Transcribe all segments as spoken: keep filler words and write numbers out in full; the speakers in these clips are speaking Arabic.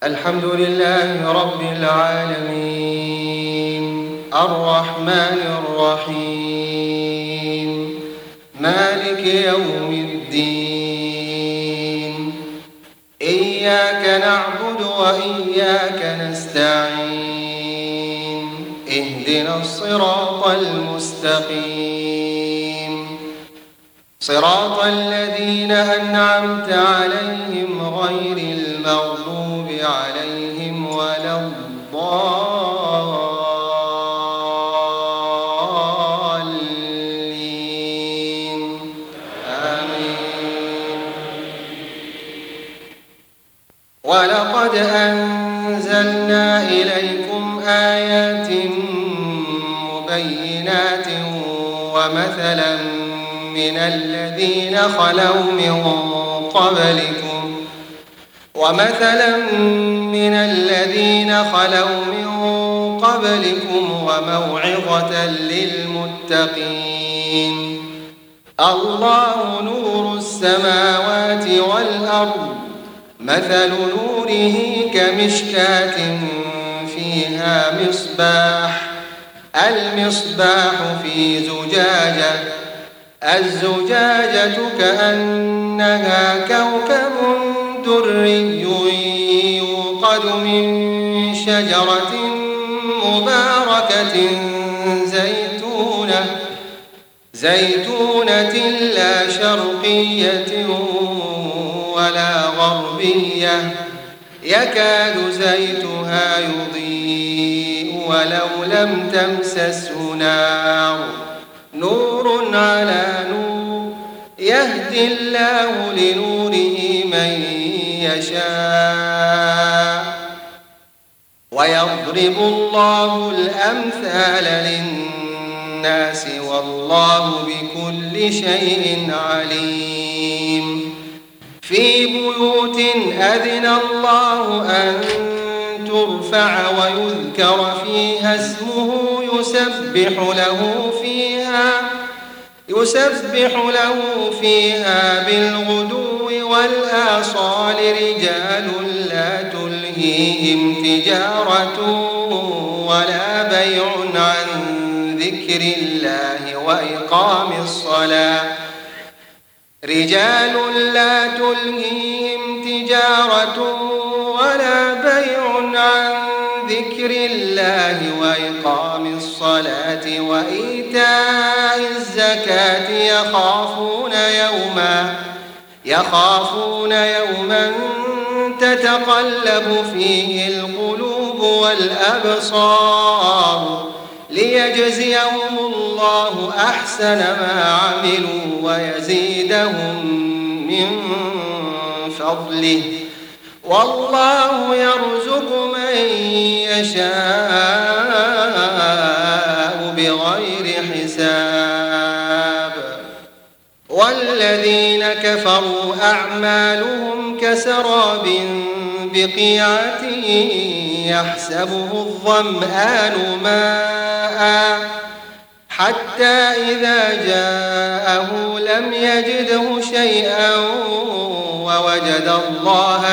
الحمد لله رب العالمين الرحمن الرحيم مالك يوم الدين إياك نعبد وإياك نستعين اهدنا الصراط المستقيم صراط الذين أنعمت عليهم غير المغضوب عليهم ولا الضالين آمين. ولقد أنزلنا إليكم آيات مبينات ومثلا من الذين خلوا من قبلكم ومثلا من الذين خلوا من قبلكم وموعظة للمتقين. الله نور السماوات والأرض مثل نوره كمشكاة فيها مصباح المصباح في زجاجة الزجاجة كأنها كوكب دري يوقد من شجرة مباركة زيتونة زيتونة لا شرقية ولا غربية يكاد زيتها يضيء ولو لم تمسسه نار نور على نور يهدي الله لنوره من يشاء ويضرب الله الأمثال للناس والله بكل شيء عليم. في بيوت أذن الله أن ترفع ويذكر فيها اسمه يسبح له فيها يسبح له فيها بالغدو والآصال رجال لا تلهيهم تجارة ولا بيع عن ذكر الله وإقام الصلاة رجال لا تلهيهم تجارة ولا بيع عن ذكر الله وإقام الصلاة وإيتاء الزكاة يخافون يوما يخافون يوما تتقلب فيه القلوب والأبصار ليجزيهم الله أحسن ما عملوا ويزيدهم من فضله والله يرزق من يشاء بغير حساب. والذين كفروا أعمالهم كسراب بقيعة يحسبه الظمآن ماء حتى إذا جاءه لم يجده شيئا ووجد الله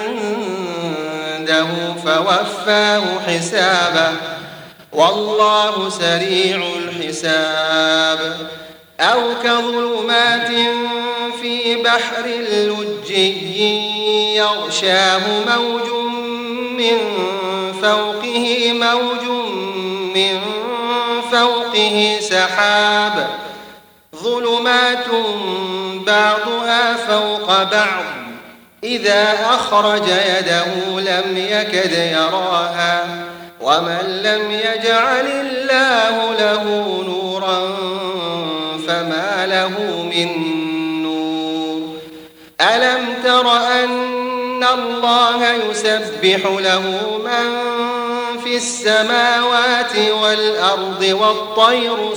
عنده فوفاه حسابه والله سريع الحساب. أو كظلمات في بحر لجي يغشاه موج من فوقه موج من فوقه سحاب ظلمات بعضها فوق بعض إذا أخرج يده لم يكد يراها ومن لم يجعل الله له نورا فما له من نور. ألم تر أن الله يسبح له من في السماوات والأرض والطير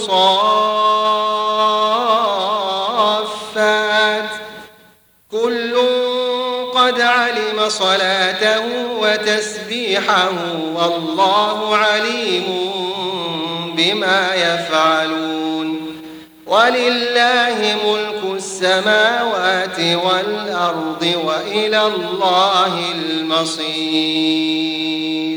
صافات كل قد علم صلاته وتسبيحه والله عليم بما يفعلون. ولله ملك السماوات والأرض وإلى الله المصير.